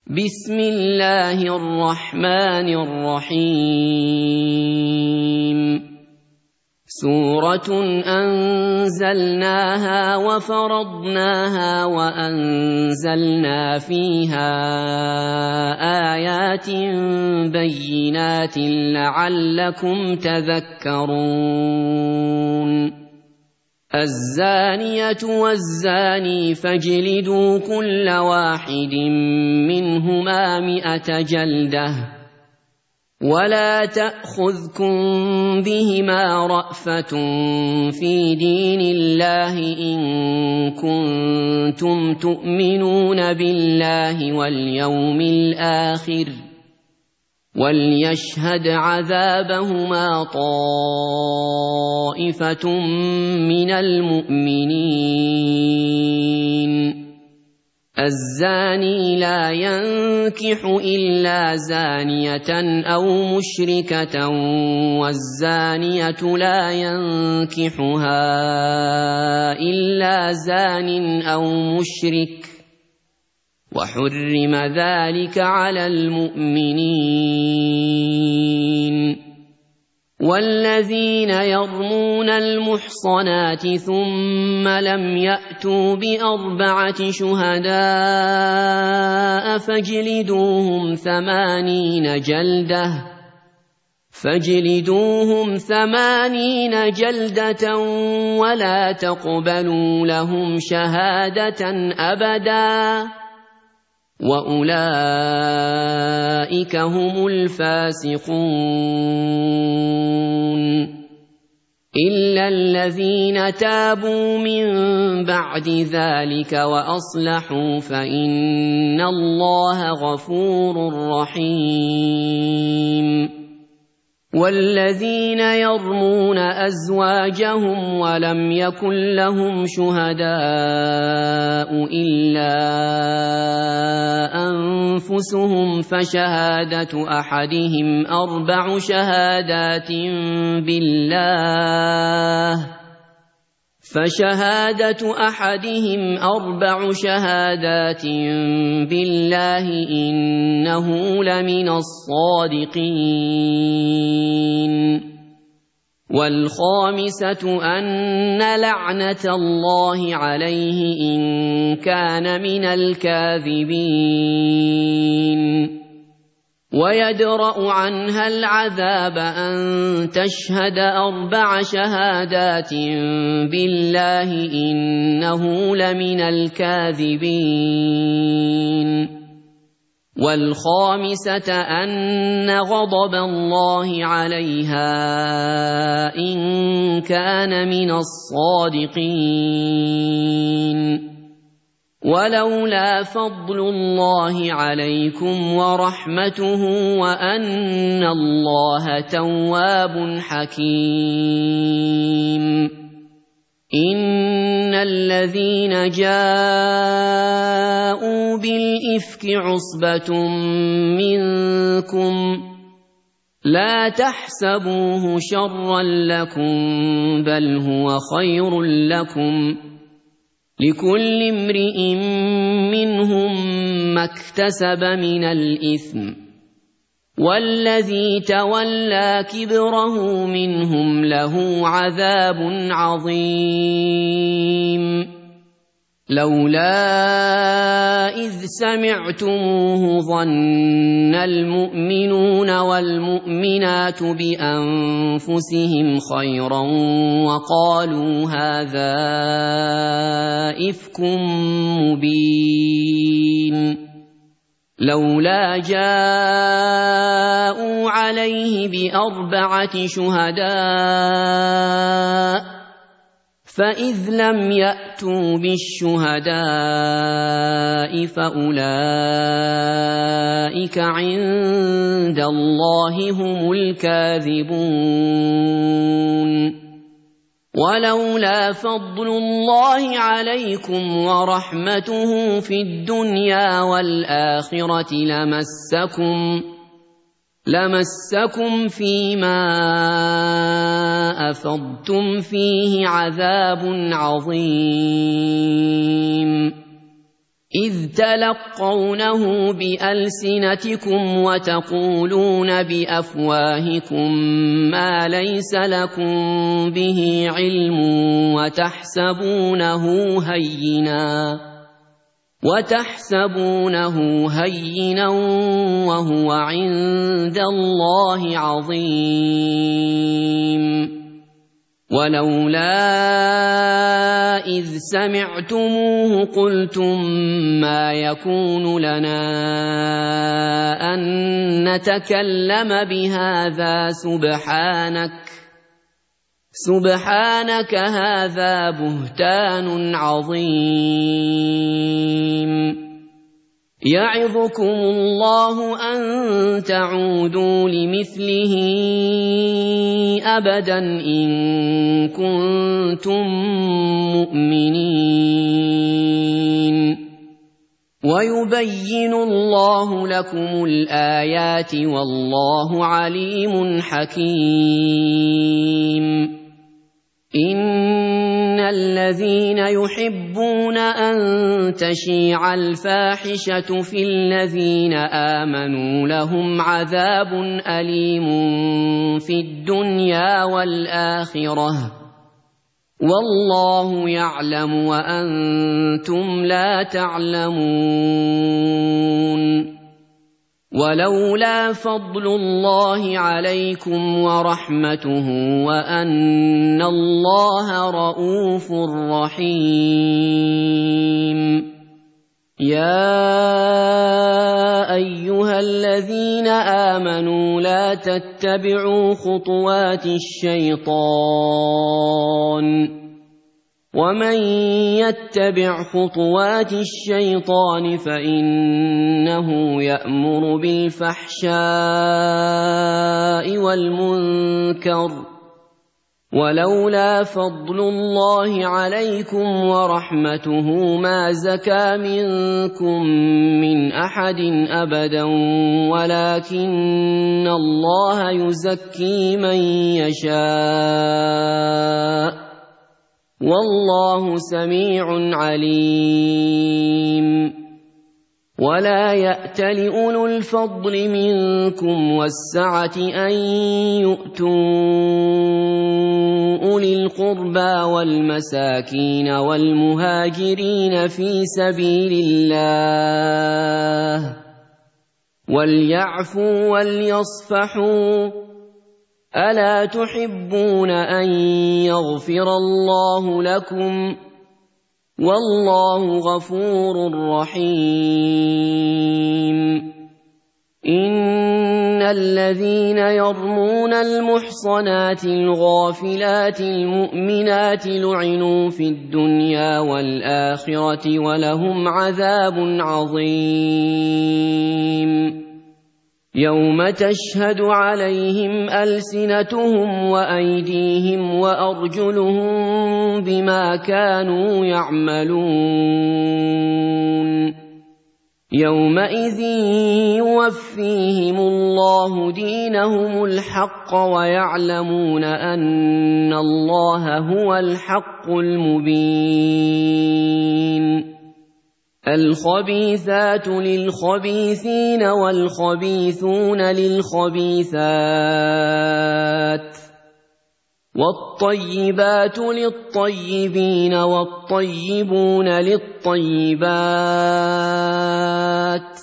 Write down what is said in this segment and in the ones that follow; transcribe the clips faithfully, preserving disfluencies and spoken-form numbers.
بسم الله الرحمن الرحيم سورة أنزلناها وفرضناها وأنزلنا فيها آيات بينات لعلكم تذكرون الزانية والزاني فاجلدوا كل واحد منهما مئة جلدة ولا تأخذكم بهما رأفة في دين الله إن كنتم تؤمنون بالله واليوم الآخر وليشهد عذابهما طائفة من المؤمنين الزاني لا ينكح إلا زانية أو مشركة والزانية لا ينكحها إلا زان أو مشرك وحرم ذلك على المؤمنين والذين يرمون المحصنات ثم لم يأتوا بأربعة شهداء فاجلدوهم ثمانين جلدة فاجلدوهم ثمانين جلدة ولا تقبلوا لهم شهادة أبداً وأولئك هم الفاسقون إلا الذين تابوا من بعد ذلك وأصلحوا فإن الله غفور رحيم والذين يرمون أزواجهم ولم يكن لهم شهداء إلا أنفسهم فشهادة أحدهم أربع شهادات بالله فشهادة أحدهم أربع شهادات بالله إنه لمن الصادقين والخامسة أن لعنة الله عليه إن كان من الكاذبين ويدرأ عنها العذاب أن تشهد أربع شهادات بالله إنه لمن الكاذبين والخامسة أن غضب الله عليها إن كان من الصادقين ولولا فضل الله عليكم ورحمته وأن الله تواب حكيم إن الذين جاءوا بالإفك عصبة منكم لا تحسبوه شرا لكم بل هو خير لكم لكل امرئ منهم ما اكتسب من الإثم والذي تولى كبره منهم له عذاب عظيم لولا إذ سمعتموه ظن المؤمنون والمؤمنات بأنفسهم خيرا وقالوا هذا إفك مبين لولا جاءوا عليه بأربعة شهداء فإذ لم يأتوا بالشهداء فأولئك عند الله هم الكاذبون ولولا فضل الله عليكم ورحمته في الدنيا والآخرة لمسكم لمسكم فيما أفضتم فيه عذاب عظيم إذ تلقونه بألسنتكم وتقولون بأفواهكم ما ليس لكم به علم وتحسبونه هينا وتحسبونه هينا وهو عند الله عظيم ولولا إذ سمعتموه قلتم ما يكون لنا أن نتكلم بهذا سبحانك سبحانك هذا بهتان عظيم يعظكم الله أن تعودوا لمثله أبدا إن كنتم مؤمنين ويبين الله لكم الآيات والله عليم حكيم إن الذين يحبون أن تشيع الفاحشة في الذين آمنوا لهم عذاب أليم في الدنيا والآخرة والله يعلم وأنتم لا تعلمون ولولا فضل الله عليكم ورحمته وأن الله رءوف رحيم يا أيها الذين آمنوا لا تتبعوا خطوات الشيطان ومن يتبع خطوات الشيطان فإنه يأمر بالفحشاء والمنكر ولولا فضل الله عليكم ورحمته ما زكى منكم من أحد أبدا ولكن الله يزكي من يشاء والله سميع عليم ولا يأتل أولو الفضل منكم والسعة أن يؤتوا أولي القربى والمساكين والمهاجرين في سبيل الله وليعفوا وليصفحوا ألا تحبون أن يغفر الله لكم والله غفور رحيم إن الذين يرمون المحصنات الغافلات المؤمنات لعنوا في الدنيا والآخرة ولهم عذاب عظيم يوم تشهد عليهم ألسنتهم وأيديهم وأرجلهم بما كانوا يعملون يومئذ يوفيهم الله دينهم الحق ويعلمون أن الله هو الحق المبين الخبيثات للخبيثين والخبيثون للخبيثات والطيبات للطيبين والطيبون للطيبات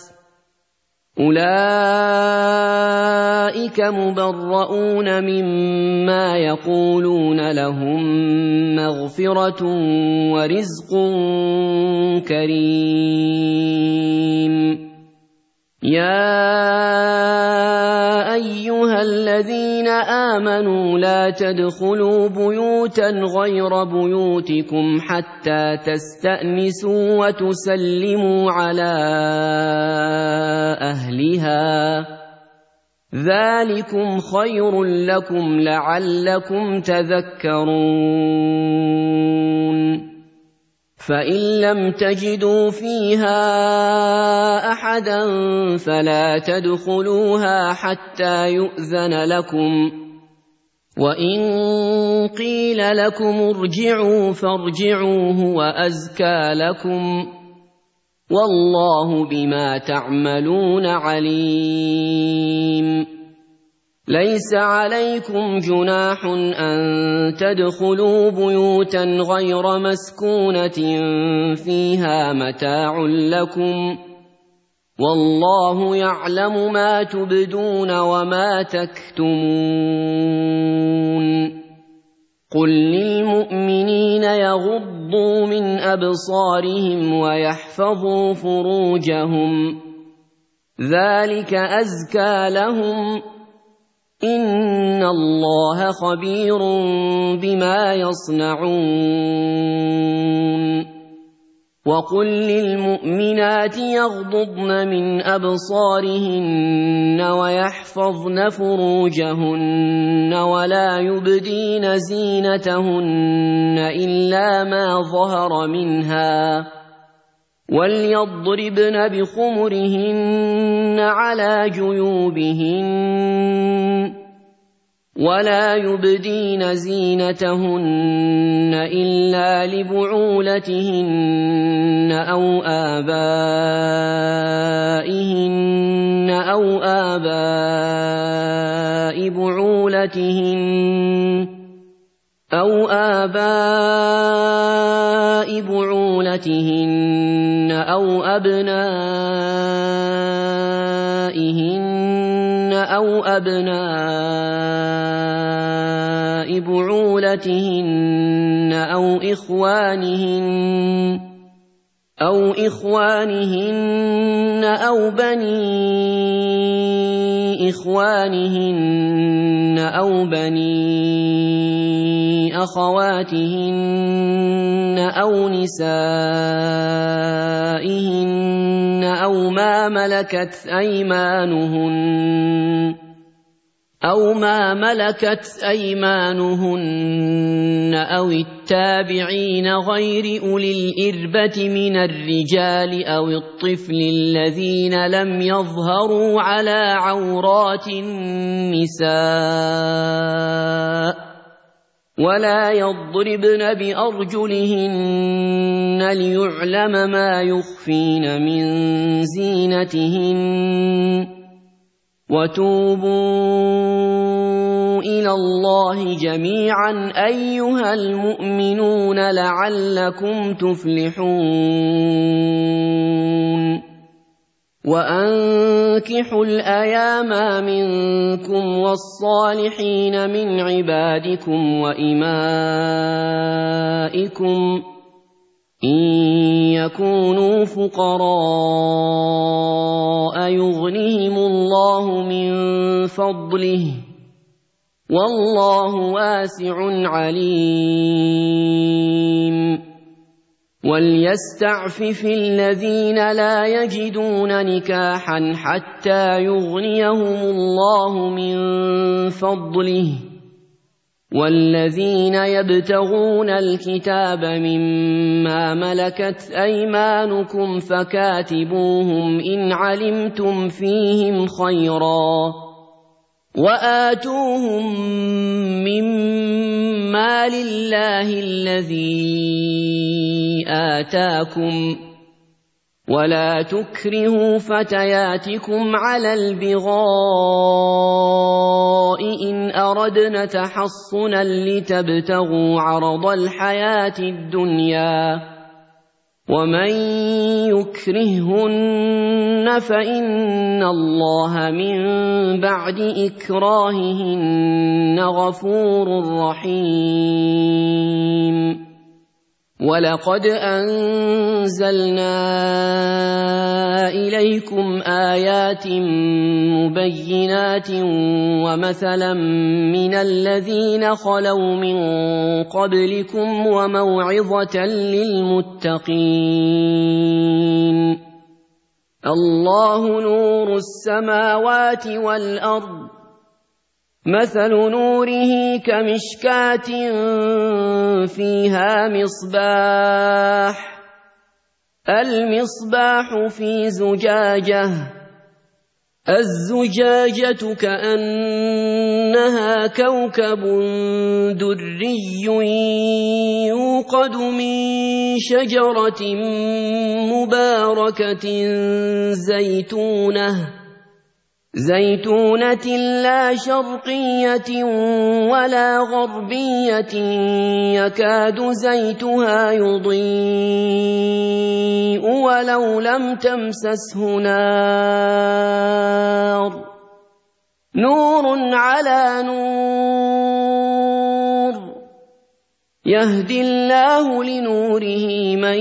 أولئك مبرؤون مما يقولون لهم مغفرة ورزق كريم يا أيها الذين آمنوا لا تدخلوا بيوتا غير بيوتكم حتى تستأنسوا وتسلموا على أهلها ذلكم خير لكم لعلكم تذكرون فإن لم تجدوا فيها أحدا فلا تدخلوها حتى يؤذن لكم وإن قيل لكم ارجعوا فارجعوا هو أزكى لكم والله بما تعملون عليم ليس عليكم جناح أن تدخلوا بيوتا غير مسكونة فيها متاع لكم والله يعلم ما تبدون وما تكتمون قل للمؤمنين يغضوا من أبصارهم ويحفظوا فروجهم ذلك أزكى لهم إن الله خبير بما يصنعون وقل للمؤمنات يغضضن من أبصارهن ويحفظن فروجهن ولا يبدين زينتهن إلا ما ظهر منها وليضربن بخمرهن على جيوبهن ولا يبدين زينتهن إلا لبعولتهن أو آبائهن أو آباء بعولتهن أو آباء بعولتهن أو أبنائهن أو أبناء بعولتهن أو إخوانهن أو إخوانهن أو بني إخوانهن أو بني أخواتهن أو نسائهن أو ما ملكت أيمانهن أو ما ملكت أيمانهن أو التابعين غير أولي الإربة من الرجال أو الطفل الذين لم يظهروا على عورات النساء ولا يضربن بأرجلهن ليعلم ما يخفين من زينتهن وتوبوا إلى الله جميعا أيها المؤمنون لعلكم تفلحون وأنكحوا الأيام منكم والصالحين من عبادكم وإمائكم إن يكونوا فقراء يغنهم الله من فضله والله واسع عليم وليستعفف الذين لا يجدون نكاحا حتى يغنيهم الله من فضله والذين يبتغون الكتاب مما ملكت أيمانكم فكاتبوهم إن علمتم فيهم خيرا وآتوهم مما لله الذي آتاكم ولا تكرهوا فتياتكم على البغاء إن أردنا تحصنا لتبتغوا عرض الحياة الدنيا ومن يكرههن فإن الله من بعد إكراههن غفور رحيم ولقد أنزلنا إليكم آيات مبينات ومثلا من الذين خلوا من قبلكم وموعظة للمتقين الله نور السماوات والأرض مثل نوره كمشكاة فيها مصباح المصباح في زجاجة الزجاجة كأنها كوكب دري يوقد من شجرة مباركة زيتونة زيتونة لا شرقية ولا غربية يكاد زيتها يضيء ولو لم تمسسه نار نور على نور يهدي الله لنوره من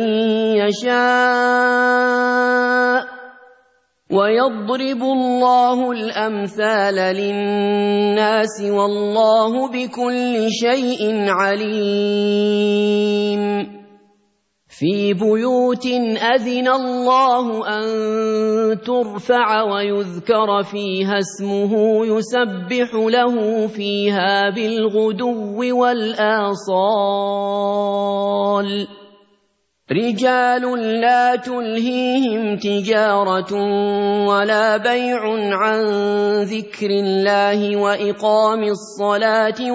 يشاء ويضرب الله الأمثال للناس والله بكل شيء عليم في بيوت أذن الله أن ترفع ويذكر فيها اسمه يسبح له فيها بالغدو والآصال رجال لا تلهيهم تجارة ولا بيع عن ذكر الله وإقام الصلاة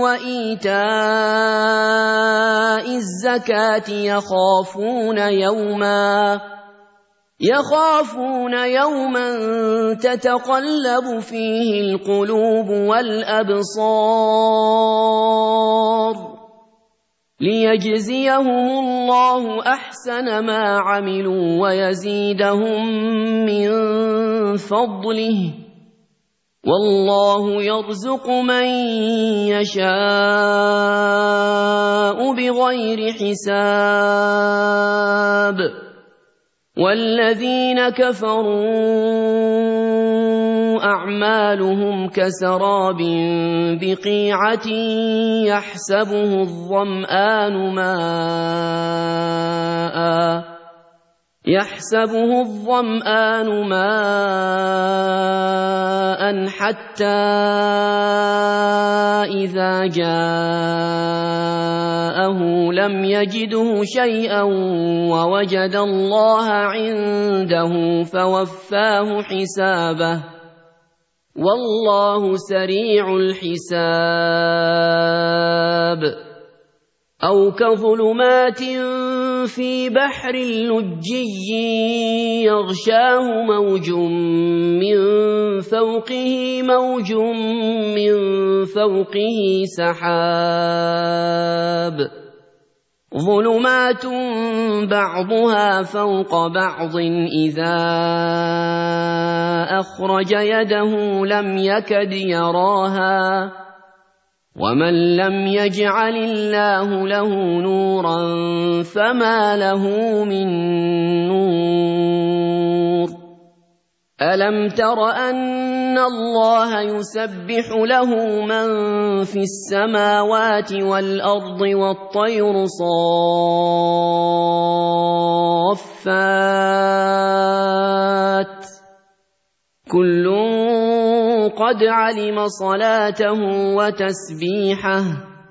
وإيتاء الزكاة يخافون يوما يخافون يوما تتقلب فيه القلوب والأبصار ليجزيهم الله أحسن ما عملوا ويزيدهم من فضله والله يرزق من يشاء بغير حساب والذين كفروا أعمالهم كسراب بقيعة يحسبه الظمآن ماءً يحسبه الظمآن ماءً حتى إذا جاءه لم يجده شيئا ووجد الله عنده فوفاه حسابه والله سريع الحساب أو كظلمات في بحر لجي يغشاه موج من فوقه موج من فوقه سحاب ظلمات بعضها فوق بعض إذا أخرج يده لم يكد يراها ومن لم يجعل الله له نورا فما له من نور ألم تر أن الله يسبح له من في السماوات والأرض والطير صافات كل قد علم صلاته وتسبيحه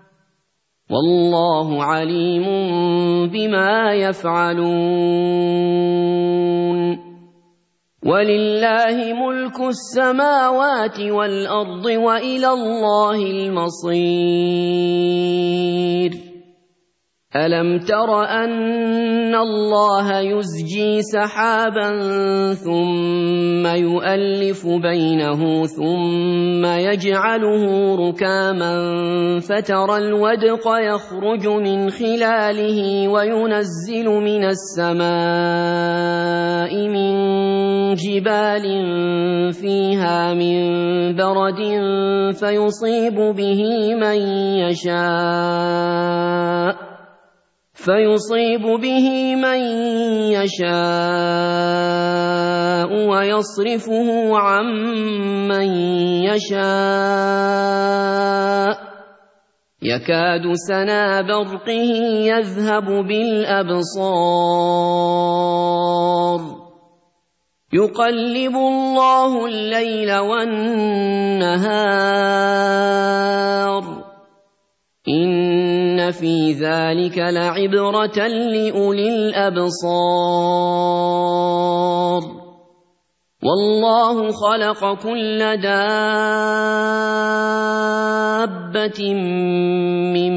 والله عليم بما يفعلون ولله ملك السماوات والأرض وإلى الله المصير ألم تر أن الله يزجي سحابا ثم يؤلف بينه ثم يجعله ركاما فترى الودق يخرج من خلاله وينزل من السماء من جبال فيها من برد فيصيب به من يشاء فيصيب به من يشاء ويصرفه عن من يشاء يكاد سنا برقه يذهب بالأبصار يقلب الله الليل والنهار إن في ذلك لعبرة لأولي الأبصار والله خلق كل دابة من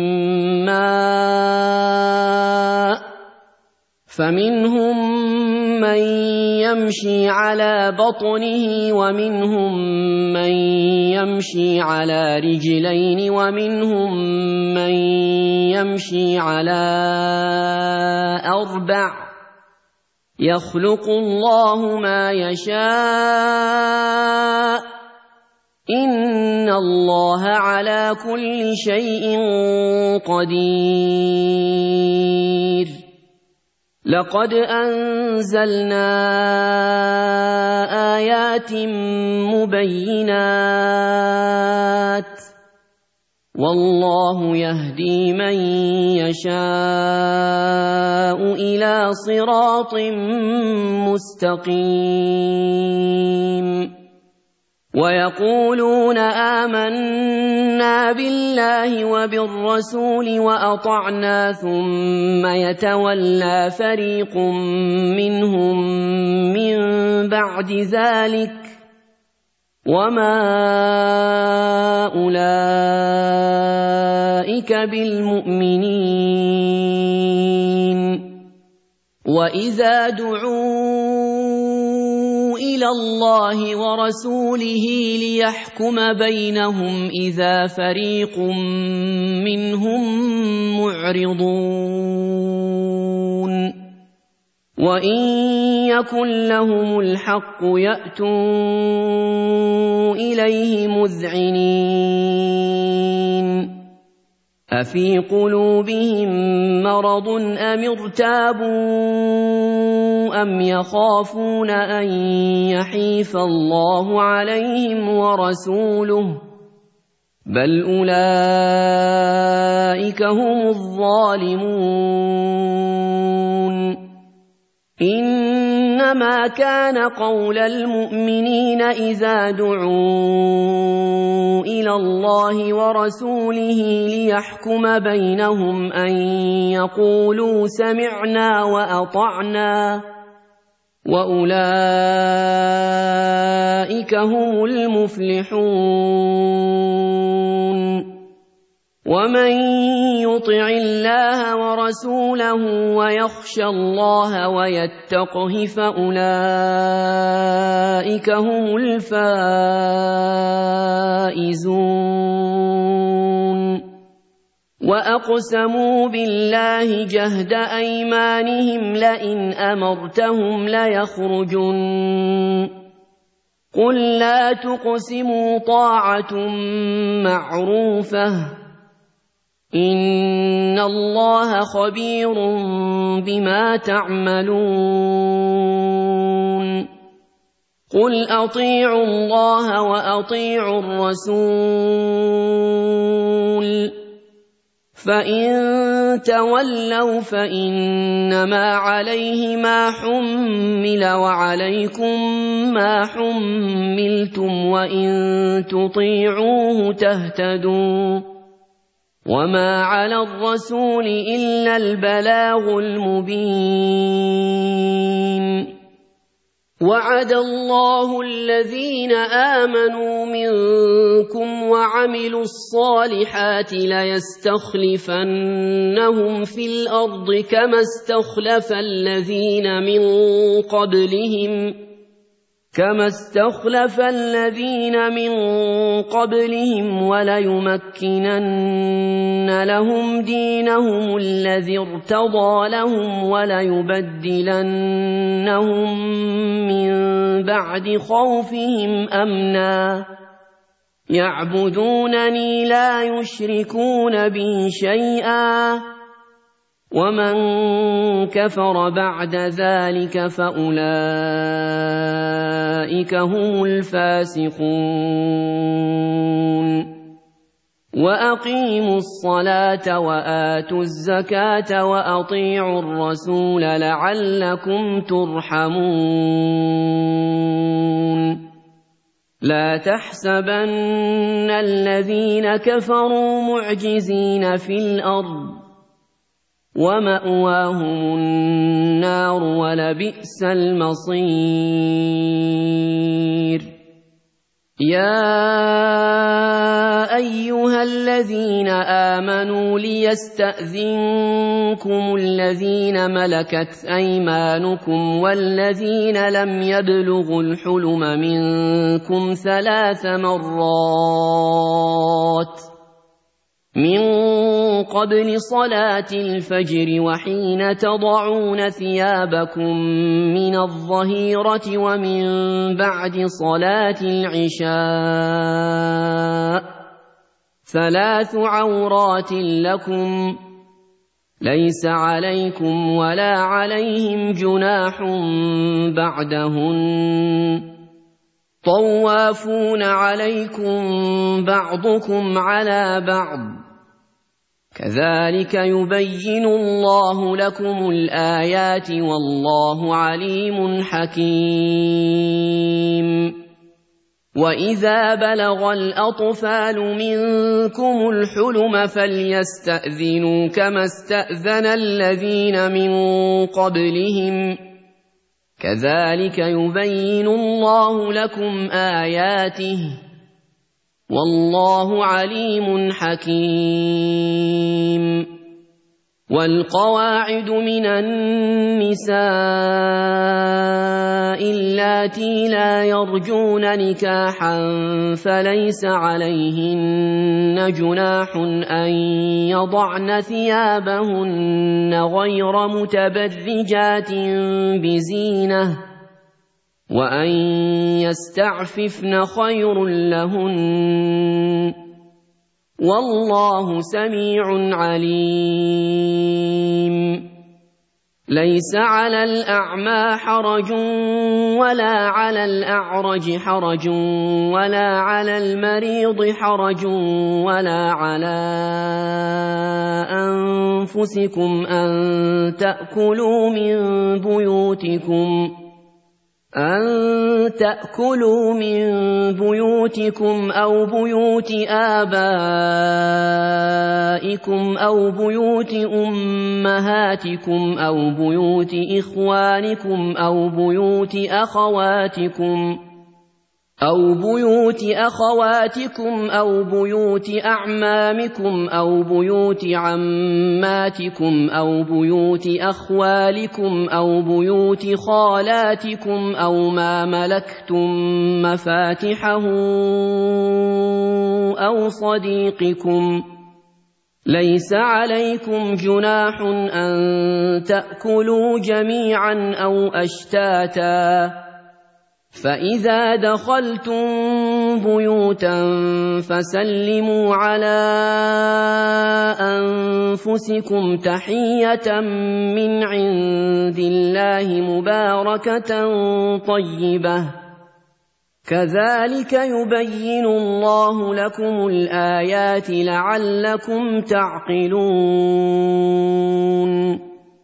ماء فمنهم من يمشي على بطنه ومنهم من يمشي على رجلين ومنهم من يمشي على أربع يخلق الله ما يشاء إن الله على كل شيء قدير لقد أنزلنا آيات مبينات والله يهدي من يشاء إلى صراط مستقيم ويقولون آمنا بالله وبالرسول وأطعنا ثم يتولى فريق منهم من بعد ذلك وما أولئك بالمؤمنين وإذا دعوا إلى الله ورسوله ليحكم بينهم إذا فريق منهم معرضون وإن يكن لهم الحق يأتوا إليه مذعنين أفي قلوبهم مرض أم ارتابوا أم يخافون أن يحيف الله عليهم ورسوله بل أولئك هم الظالمون إنما كان قول المؤمنين إذا دعوا إلى الله ورسوله ليحكم بينهم أن يقولوا سمعنا وأطعنا وأولئك هم المفلحون ومن يطع الله ورسوله ويخشى الله ويتقه فأولئك هم الفائزون وأقسموا بالله جهد أيمانهم لئن أمرتهم ليخرجن قل لا تقسموا طاعة معروفة إن الله خبير بما تعملون قل أطيعوا الله وأطيعوا الرسول فإن تولوا فإنما عليه ما حمل وعليكم ما حملتم وإن تطيعوه تهتدوا وما على الرسول إلا البلاغ المبين وعد الله الذين آمنوا منكم وعملوا الصالحات ليستخلفنهم في الأرض كما استخلف الذين من قبلهم كما استخلف الذين من قبلهم وليمكنن لهم دينهم الذي ارتضى لهم وليبدلنهم من بعد خوفهم أمنا يعبدونني لا يشركون بي شيئا ومن كفر بعد ذلك فأولئك هم الفاسقون وأقيموا الصلاة وآتوا الزكاة وأطيعوا الرسول لعلكم ترحمون لا تحسبن الذين كفروا معجزين في الأرض ومأواهم النار ولبئس المصير يا أيها الذين آمنوا ليستأذنكم الذين ملكت أيمانكم والذين لم يبلغوا الحلم منكم ثلاث مرات من قبل صلاة الفجر وحين تضعون ثيابكم من الظهيرة ومن بعد صلاة العشاء ثلاث عورات لكم ليس عليكم ولا عليهم جناح بعدهن طوافون عليكم بعضكم على بعض كذلك يبين الله لكم الآيات والله عليم حكيم وإذا بلغ الأطفال منكم الحلم فليستأذنوا كما استأذن الذين من قبلهم كذلك يبين الله لكم آياته والله عليم حكيم والقواعد من النساء اللاتي لا يرجون نكاحا فليس عليهن جناح أن يضعن ثيابهن غير متبرجات بزينة وأن يستعففن خير لهن والله سميع عليم ليس على الأعمى حرج ولا على الأعرج حرج ولا على المريض حرج ولا على أنفسكم أن تأكلوا من بيوتكم أن تأكلوا من بيوتكم أو بيوت آبائكم أو بيوت أمهاتكم أو بيوت إخوانكم أو بيوت أخواتكم أو بيوت أخواتكم أو بيوت أعمامكم أو بيوت عماتكم أو بيوت أخوالكم أو بيوت خالاتكم أو ما ملكتم مفاتحه أو صديقكم ليس عليكم جناح أن تأكلوا جميعا أو أشتاتا فإذا دخلتم بيوتا فسلموا على أنفسكم تحية من عند الله مباركة طيبة كذلك يبين الله لكم الآيات لعلكم تعقلون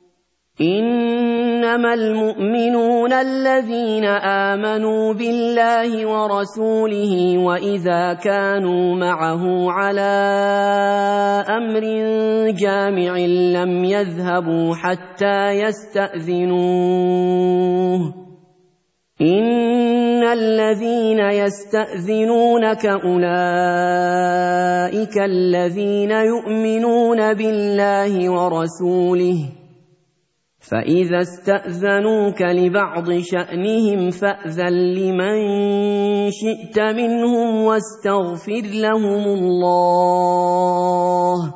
إنما المؤمنون الذين آمنوا بالله ورسوله وإذا كانوا معه على أمر جامع لم يذهبوا حتى يستأذنوه إن الذين يستأذنونك أولئك الذين يؤمنون بالله ورسوله فإذا استأذنوك لبعض شأنهم فأذن لمن شئت منهم واستغفر لهم الله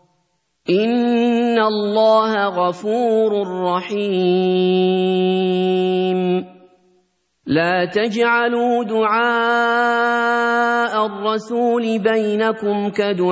إن الله غفور رحيم لا تجعلوا دعاء الرسول بينكم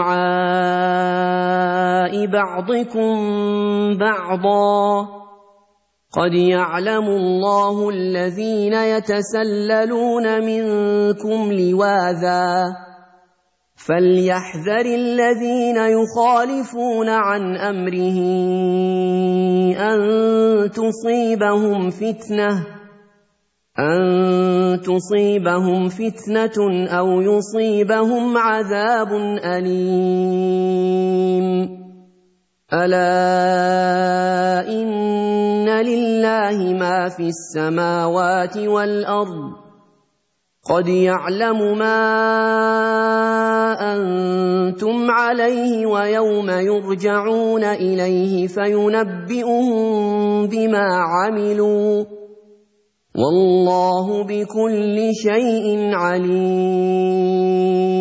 كدعاء بعضكم بعضا قد يعلم الله الذين يتسللون منكم لواذا فليحذر الذين يخالفون عن أمره أن تصيبهم فتنة أن تصيبهم فتنة أو يصيبهم عذاب أليم ألا إن لله ما في السماوات والأرض قد يعلم ما أنتم عليه ويوم يرجعون إليه فينبئهم بما عملوا والله بكل شيء عليم